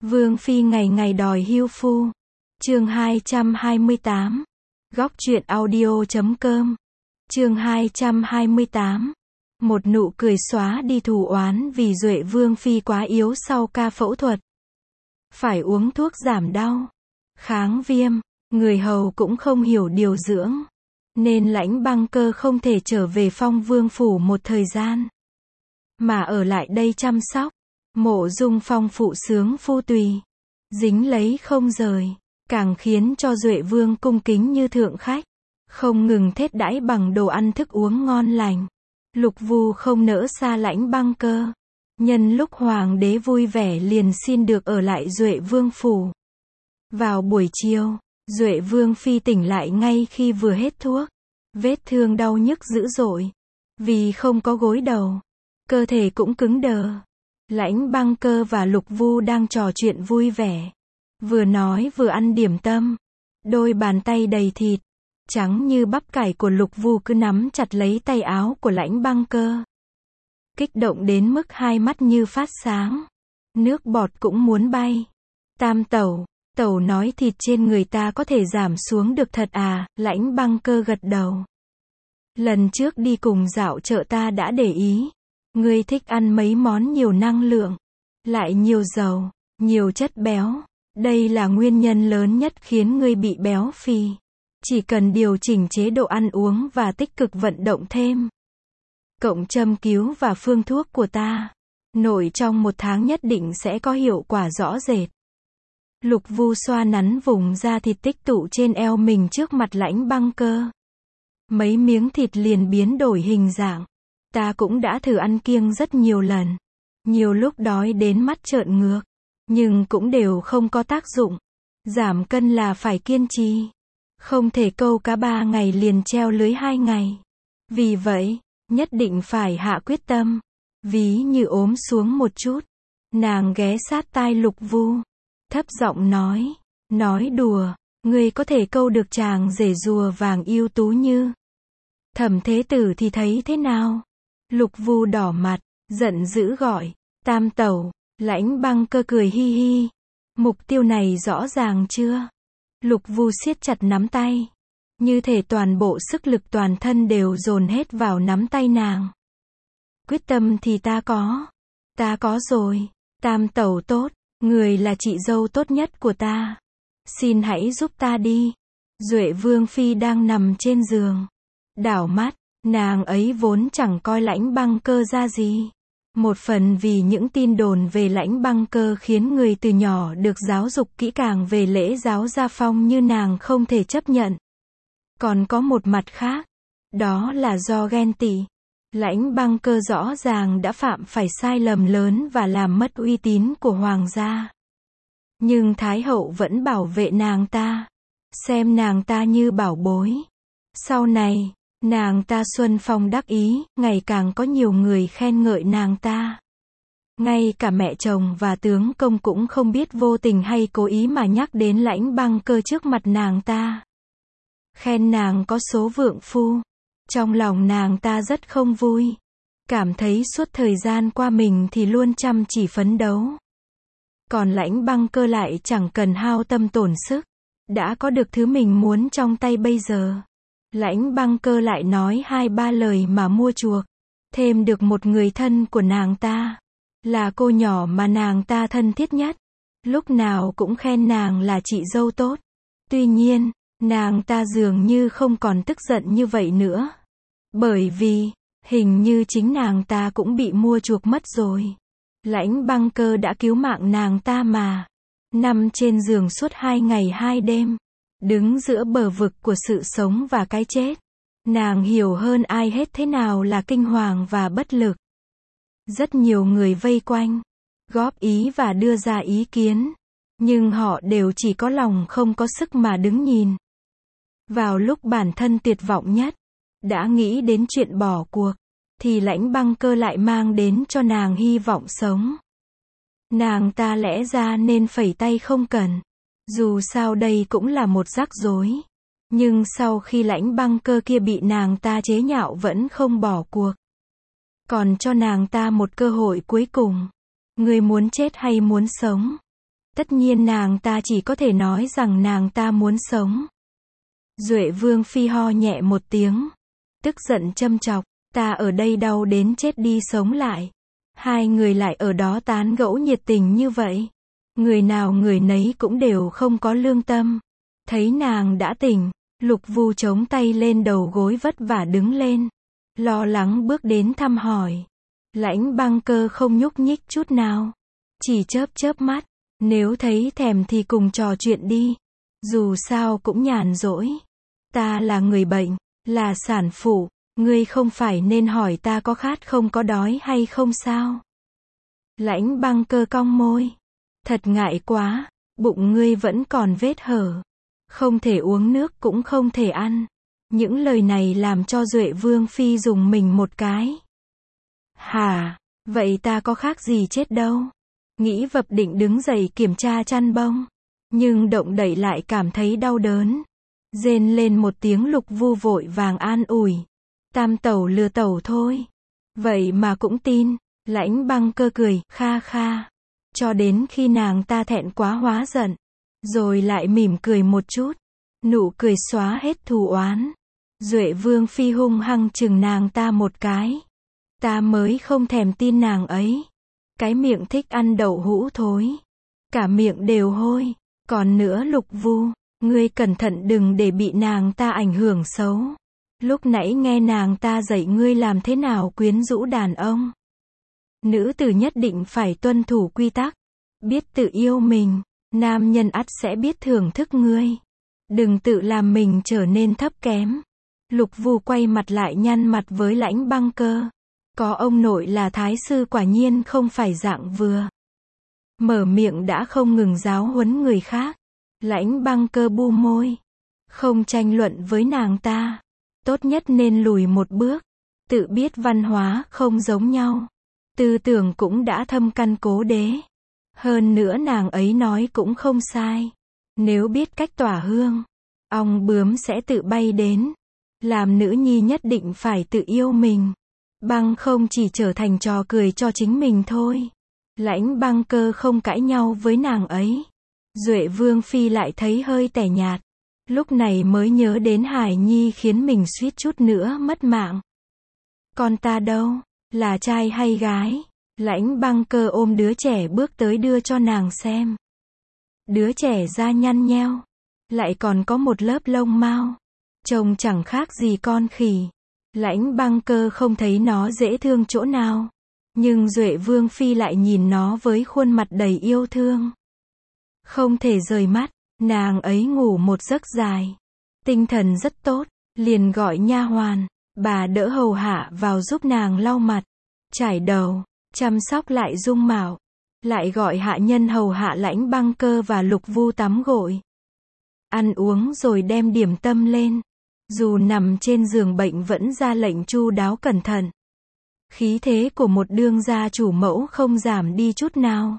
Vương phi ngày ngày đòi hưu phu. Chương 228. Góc truyện audio.com. Chương 228. Một nụ cười xóa đi thù oán vì Duệ Vương phi quá yếu sau ca phẫu thuật. Phải uống thuốc giảm đau, kháng viêm, người hầu cũng không hiểu điều dưỡng, nên Lãnh Băng Cơ không thể trở về Phong Vương phủ một thời gian, mà ở lại đây chăm sóc. Mộ Dung Phong phụ sướng phu tùy, dính lấy không rời, càng khiến cho Duệ Vương cung kính như thượng khách, không ngừng thết đãi bằng đồ ăn thức uống ngon lành. Lục Vu không nỡ xa Lãnh Băng Cơ, nhân lúc hoàng đế vui vẻ liền xin được ở lại Duệ Vương phủ. Vào buổi chiều, Duệ Vương phi tỉnh lại ngay khi vừa hết thuốc, vết thương đau nhức dữ dội, vì không có gối đầu, cơ thể cũng cứng đờ. Lãnh Băng Cơ và Lục Vu đang trò chuyện vui vẻ, vừa nói vừa ăn điểm tâm. Đôi bàn tay đầy thịt, trắng như bắp cải của Lục Vu cứ nắm chặt lấy tay áo của Lãnh Băng Cơ. Kích động đến mức hai mắt như phát sáng, nước bọt cũng muốn bay. Tam tẩu, tẩu nói thịt trên người ta có thể giảm xuống được thật à? Lãnh Băng Cơ gật đầu. Lần trước đi cùng dạo chợ ta đã để ý, ngươi thích ăn mấy món nhiều năng lượng, lại nhiều dầu, nhiều chất béo. Đây là nguyên nhân lớn nhất khiến ngươi bị béo phì. Chỉ cần điều chỉnh chế độ ăn uống và tích cực vận động thêm, cộng châm cứu và phương thuốc của ta, nội trong 1 tháng nhất định sẽ có hiệu quả rõ rệt. Lục Vu xoa nắn vùng da thịt tích tụ trên eo mình trước mặt Lãnh Băng Cơ. Mấy miếng thịt liền biến đổi hình dạng. Ta cũng đã thử ăn kiêng rất nhiều lần. Nhiều lúc đói đến mắt trợn ngược, nhưng cũng đều không có tác dụng. Giảm cân là phải kiên trì. Không thể câu cá 3 ngày liền treo lưới 2 ngày. Vì vậy, nhất định phải hạ quyết tâm. Ví như ốm xuống một chút. Nàng ghé sát tai Lục Vu, thấp giọng nói đùa, ngươi có thể câu được chàng rể rùa vàng ưu tú như Thẩm Thế Tử thì thấy thế nào? Lục Vu đỏ mặt, giận dữ gọi, Tam tẩu. Lãnh Băng Cơ cười hi hi. Mục tiêu này rõ ràng chưa? Lục Vu siết chặt nắm tay, như thể toàn bộ sức lực toàn thân đều dồn hết vào nắm tay nàng. Quyết tâm thì ta có rồi. Tam tẩu tốt, người là chị dâu tốt nhất của ta. Xin hãy giúp ta đi. Duệ Vương phi đang nằm trên giường, đảo mắt, nàng ấy vốn chẳng coi Lãnh Băng Cơ ra gì. Một phần vì những tin đồn về Lãnh Băng Cơ khiến người từ nhỏ được giáo dục kỹ càng về lễ giáo gia phong như nàng không thể chấp nhận. Còn có một mặt khác, đó là do ghen tị. Lãnh Băng Cơ rõ ràng đã phạm phải sai lầm lớn và làm mất uy tín của hoàng gia. Nhưng Thái hậu vẫn bảo vệ nàng ta, xem nàng ta như bảo bối. Sau này, nàng ta xuân phong đắc ý, ngày càng có nhiều người khen ngợi nàng ta. Ngay cả mẹ chồng và tướng công cũng không biết vô tình hay cố ý mà nhắc đến Lãnh Băng Cơ trước mặt nàng ta. Khen nàng có số vượng phu. Trong lòng nàng ta rất không vui. Cảm thấy suốt thời gian qua mình thì luôn chăm chỉ phấn đấu. Còn Lãnh Băng Cơ lại chẳng cần hao tâm tổn sức, đã có được thứ mình muốn trong tay bây giờ. Lãnh Băng Cơ lại nói 2-3 lời mà mua chuộc, thêm được một người thân của nàng ta, là cô nhỏ mà nàng ta thân thiết nhất, lúc nào cũng khen nàng là chị dâu tốt. Tuy nhiên, nàng ta dường như không còn tức giận như vậy nữa, bởi vì, hình như chính nàng ta cũng bị mua chuộc mất rồi. Lãnh Băng Cơ đã cứu mạng nàng ta mà, nằm trên giường suốt 2 ngày 2 đêm. Đứng giữa bờ vực của sự sống và cái chết, nàng hiểu hơn ai hết thế nào là kinh hoàng và bất lực. Rất nhiều người vây quanh, góp ý và đưa ra ý kiến, nhưng họ đều chỉ có lòng không có sức mà đứng nhìn. Vào lúc bản thân tuyệt vọng nhất, đã nghĩ đến chuyện bỏ cuộc, thì Lãnh Băng Cơ lại mang đến cho nàng hy vọng sống. Nàng ta lẽ ra nên phẩy tay không cần. Dù sao đây cũng là một rắc rối. Nhưng sau khi Lãnh Băng Cơ kia bị nàng ta chế nhạo vẫn không bỏ cuộc. Còn cho nàng ta một cơ hội cuối cùng. Ngươi muốn chết hay muốn sống? Tất nhiên nàng ta chỉ có thể nói rằng nàng ta muốn sống. Duệ Vương Phi ho nhẹ một tiếng, tức giận châm chọc, ta ở đây đau đến chết đi sống lại. Hai người lại ở đó tán gẫu nhiệt tình như vậy. Người nào người nấy cũng đều không có lương tâm. Thấy nàng đã tỉnh, Lục Vu chống tay lên đầu gối vất vả đứng lên. Lo lắng bước đến thăm hỏi. Lãnh Băng Cơ không nhúc nhích chút nào. Chỉ chớp chớp mắt. Nếu thấy thèm thì cùng trò chuyện đi. Dù sao cũng nhàn rỗi. Ta là người bệnh, là sản phụ. Ngươi không phải nên hỏi ta có khát không có đói hay không sao? Lãnh Băng Cơ cong môi. Thật ngại quá, bụng ngươi vẫn còn vết hở. Không thể uống nước cũng không thể ăn. Những lời này làm cho Duệ Vương Phi dùng mình một cái. Hả, vậy ta có khác gì chết đâu. Nghĩ vập định đứng dậy kiểm tra chăn bông. Nhưng động đậy lại cảm thấy đau đớn. Rên lên một tiếng, Lục Vu vội vàng an ủi. Tam tẩu lừa tẩu thôi. Vậy mà cũng tin. Lãnh Băng Cơ cười, kha kha. Cho đến khi nàng ta thẹn quá hóa giận. Rồi lại mỉm cười một chút. Nụ cười xóa hết thù oán. Duệ Vương Phi hung hăng chừng nàng ta một cái. Ta mới không thèm tin nàng ấy. Cái miệng thích ăn đậu hũ thối. Cả miệng đều hôi. Còn nữa Lục Vu, ngươi cẩn thận đừng để bị nàng ta ảnh hưởng xấu. Lúc nãy nghe nàng ta dạy ngươi làm thế nào quyến rũ đàn ông. Nữ tử nhất định phải tuân thủ quy tắc. Biết tự yêu mình, nam nhân ắt sẽ biết thưởng thức ngươi. Đừng tự làm mình trở nên thấp kém. Lục Vu quay mặt lại nhăn mặt với Lãnh Băng Cơ. Có ông nội là thái sư quả nhiên không phải dạng vừa. Mở miệng đã không ngừng giáo huấn người khác. Lãnh Băng Cơ bu môi. Không tranh luận với nàng ta. Tốt nhất nên lùi một bước. Tự biết văn hóa không giống nhau. Tư tưởng cũng đã thâm căn cố đế. Hơn nữa nàng ấy nói cũng không sai. Nếu biết cách tỏa hương, ong bướm sẽ tự bay đến. Làm nữ nhi nhất định phải tự yêu mình. Bằng không chỉ trở thành trò cười cho chính mình thôi. Lãnh Băng Cơ không cãi nhau với nàng ấy. Duệ Vương Phi lại thấy hơi tẻ nhạt. Lúc này mới nhớ đến Hải Nhi khiến mình suýt chút nữa mất mạng. Con ta đâu? Là trai hay gái? Lãnh Băng Cơ ôm đứa trẻ bước tới đưa cho nàng xem. Đứa trẻ da nhăn nheo. Lại còn có một lớp lông mao. Trông chẳng khác gì con khỉ. Lãnh Băng Cơ không thấy nó dễ thương chỗ nào. Nhưng Duệ Vương Phi lại nhìn nó với khuôn mặt đầy yêu thương. Không thể rời mắt, nàng ấy ngủ một giấc dài. Tinh thần rất tốt, liền gọi nha hoàn, bà đỡ hầu hạ vào giúp nàng lau mặt, chải đầu, chăm sóc lại dung mạo. Lại gọi hạ nhân hầu hạ Lãnh Băng Cơ và Lục Vu tắm gội. Ăn uống rồi đem điểm tâm lên. Dù nằm trên giường bệnh vẫn ra lệnh chu đáo cẩn thận. Khí thế của một đương gia chủ mẫu không giảm đi chút nào.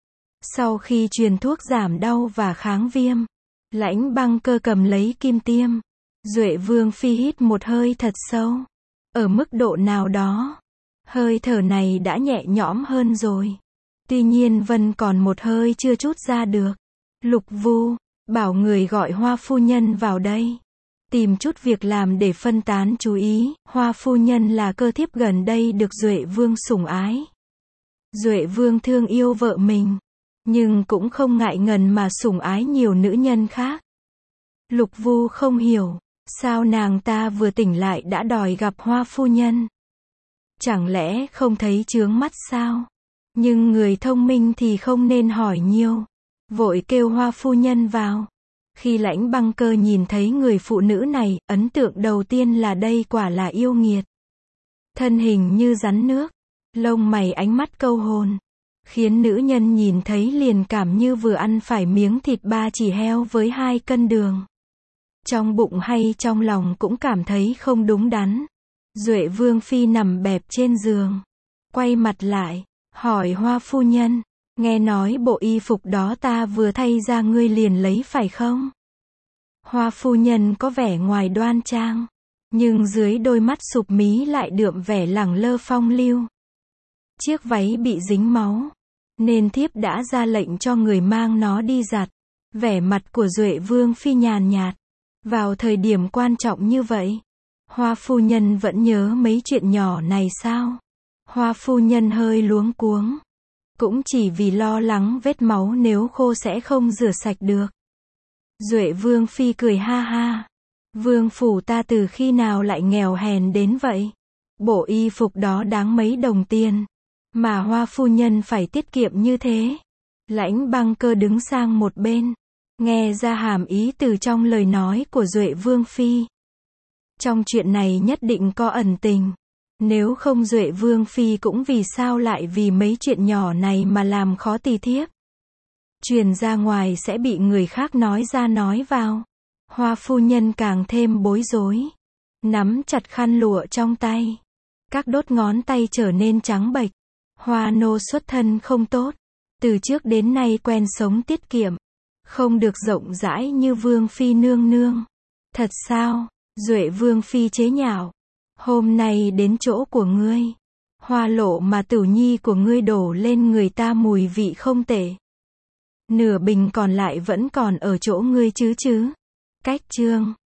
Sau khi truyền thuốc giảm đau và kháng viêm, Lãnh Băng Cơ cầm lấy kim tiêm. Duệ Vương Phi hít một hơi thật sâu. Ở mức độ nào đó, hơi thở này đã nhẹ nhõm hơn rồi. Tuy nhiên vẫn còn một hơi chưa trút ra được. Lục Vu, bảo người gọi Hoa phu nhân vào đây. Tìm chút việc làm để phân tán chú ý. Hoa phu nhân là cơ thiếp gần đây được Duệ Vương sủng ái. Duệ Vương thương yêu vợ mình, nhưng cũng không ngại ngần mà sủng ái nhiều nữ nhân khác. Lục Vu không hiểu, sao nàng ta vừa tỉnh lại đã đòi gặp Hoa phu nhân. Chẳng lẽ không thấy chướng mắt sao? Nhưng người thông minh thì không nên hỏi nhiều. Vội kêu Hoa phu nhân vào. Khi Lãnh Băng Cơ nhìn thấy người phụ nữ này, ấn tượng đầu tiên là đây quả là yêu nghiệt. Thân hình như rắn nước, lông mày ánh mắt câu hồn, khiến nữ nhân nhìn thấy liền cảm như vừa ăn phải miếng thịt ba chỉ heo với 2 cân đường. Trong bụng hay trong lòng cũng cảm thấy không đúng đắn. Duệ Vương Phi nằm bẹp trên giường, quay mặt lại, hỏi Hoa phu nhân, nghe nói bộ y phục đó ta vừa thay ra ngươi liền lấy phải không? Hoa phu nhân có vẻ ngoài đoan trang, nhưng dưới đôi mắt sụp mí lại đượm vẻ lẳng lơ phong lưu. Chiếc váy bị dính máu, nên thiếp đã ra lệnh cho người mang nó đi giặt. Vẻ mặt của Duệ Vương Phi nhàn nhạt. Vào thời điểm quan trọng như vậy, Hoa phu nhân vẫn nhớ mấy chuyện nhỏ này sao? Hoa phu nhân hơi luống cuống. Cũng chỉ vì lo lắng vết máu nếu khô sẽ không rửa sạch được. Duệ Vương Phi cười ha ha. Vương phủ ta từ khi nào lại nghèo hèn đến vậy? Bộ y phục đó đáng mấy đồng tiền, mà Hoa phu nhân phải tiết kiệm như thế. Lãnh Băng Cơ đứng sang một bên, nghe ra hàm ý từ trong lời nói của Duệ Vương Phi. Trong chuyện này nhất định có ẩn tình. Nếu không Duệ Vương Phi cũng vì sao lại vì mấy chuyện nhỏ này mà làm khó tỳ thiếp. Truyền ra ngoài sẽ bị người khác nói ra nói vào. Hoa phu nhân càng thêm bối rối. Nắm chặt khăn lụa trong tay. Các đốt ngón tay trở nên trắng bệch. Hoa nô xuất thân không tốt. Từ trước đến nay quen sống tiết kiệm. Không được rộng rãi như Vương Phi nương nương. Thật sao? Duệ Vương Phi chế nhạo. Hôm nay đến chỗ của ngươi. Hoa lộ mà Tửu Nhi của ngươi đổ lên người ta mùi vị không tệ. Nửa bình còn lại vẫn còn ở chỗ ngươi chứ. Cách chương